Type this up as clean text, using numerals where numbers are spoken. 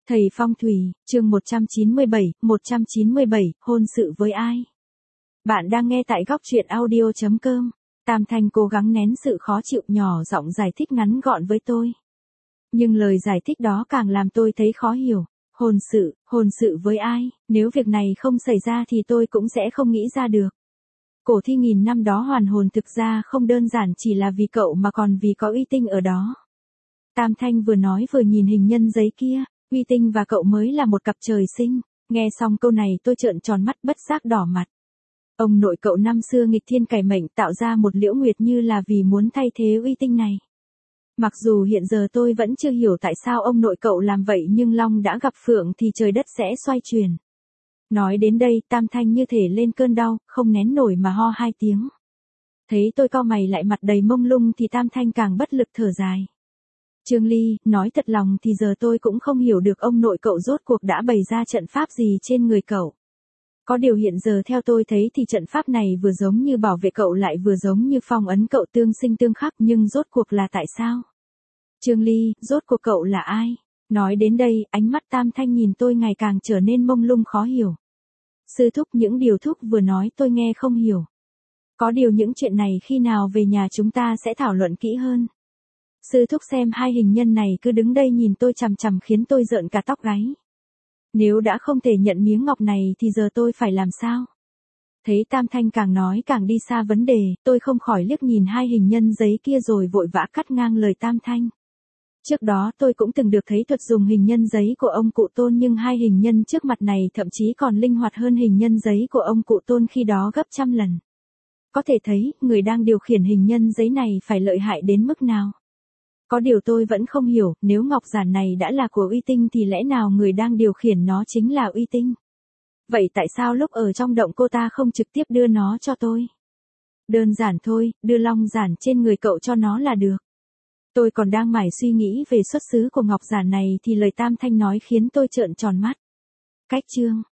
Thầy Phong thủy, chương 197, hôn sự với ai? Bạn đang nghe tại góc truyện audio.com. Tam Thanh cố gắng nén sự khó chịu nhỏ giọng giải thích ngắn gọn với tôi. Nhưng lời giải thích đó càng làm tôi thấy khó hiểu. Hôn sự với ai? Nếu việc này không xảy ra thì tôi cũng sẽ không nghĩ ra được. Cổ thi nghìn năm đó hoàn hồn thực ra không đơn giản chỉ là vì cậu mà còn vì có uy tinh ở đó. Tam Thanh vừa nói vừa nhìn hình nhân giấy kia. Uy Tinh và cậu mới là một cặp trời sinh. Nghe xong câu này tôi trợn tròn mắt bất giác đỏ mặt. Ông nội cậu năm xưa nghịch thiên cải mệnh tạo ra một Liễu Nguyệt như là vì muốn thay thế Uy Tinh này. Mặc dù hiện giờ tôi vẫn chưa hiểu tại sao ông nội cậu làm vậy nhưng Long đã gặp Phượng thì trời đất sẽ xoay chuyển. Nói đến đây Tam Thanh như thể lên cơn đau, không nén nổi mà ho 2 tiếng. Thấy tôi cau mày lại mặt đầy mông lung thì Tam Thanh càng bất lực thở dài. Trương Ly, nói thật lòng thì giờ tôi cũng không hiểu được ông nội cậu rốt cuộc đã bày ra trận pháp gì trên người cậu. Có điều hiện giờ theo tôi thấy thì trận pháp này vừa giống như bảo vệ cậu lại vừa giống như phong ấn cậu tương sinh tương khắc nhưng rốt cuộc là tại sao? Trương Ly, rốt cuộc cậu là ai? Nói đến đây, ánh mắt Tam Thanh nhìn tôi ngày càng trở nên mông lung khó hiểu. Sư thúc những điều thúc vừa nói tôi nghe không hiểu. Có điều những chuyện này khi nào về nhà chúng ta sẽ thảo luận kỹ hơn. Sư thúc xem hai hình nhân này cứ đứng đây nhìn tôi chằm chằm khiến tôi rợn cả tóc gáy. Nếu đã không thể nhận miếng ngọc này thì giờ tôi phải làm sao? Thấy Tam Thanh càng nói càng đi xa vấn đề, tôi không khỏi liếc nhìn hai hình nhân giấy kia rồi vội vã cắt ngang lời Tam Thanh. Trước đó tôi cũng từng được thấy thuật dùng hình nhân giấy của ông cụ Tôn nhưng hai hình nhân trước mặt này thậm chí còn linh hoạt hơn hình nhân giấy của ông cụ Tôn khi đó gấp trăm lần. Có thể thấy, người đang điều khiển hình nhân giấy này phải lợi hại đến mức nào. Có điều tôi vẫn không hiểu, nếu ngọc giản này đã là của Uy Tinh thì lẽ nào người đang điều khiển nó chính là Uy Tinh? Vậy tại sao lúc ở trong động cô ta không trực tiếp đưa nó cho tôi? Đơn giản thôi, đưa long giản trên người cậu cho nó là được. Tôi còn đang mải suy nghĩ về xuất xứ của ngọc giản này thì lời Tam Thanh nói khiến tôi trợn tròn mắt. Cách chương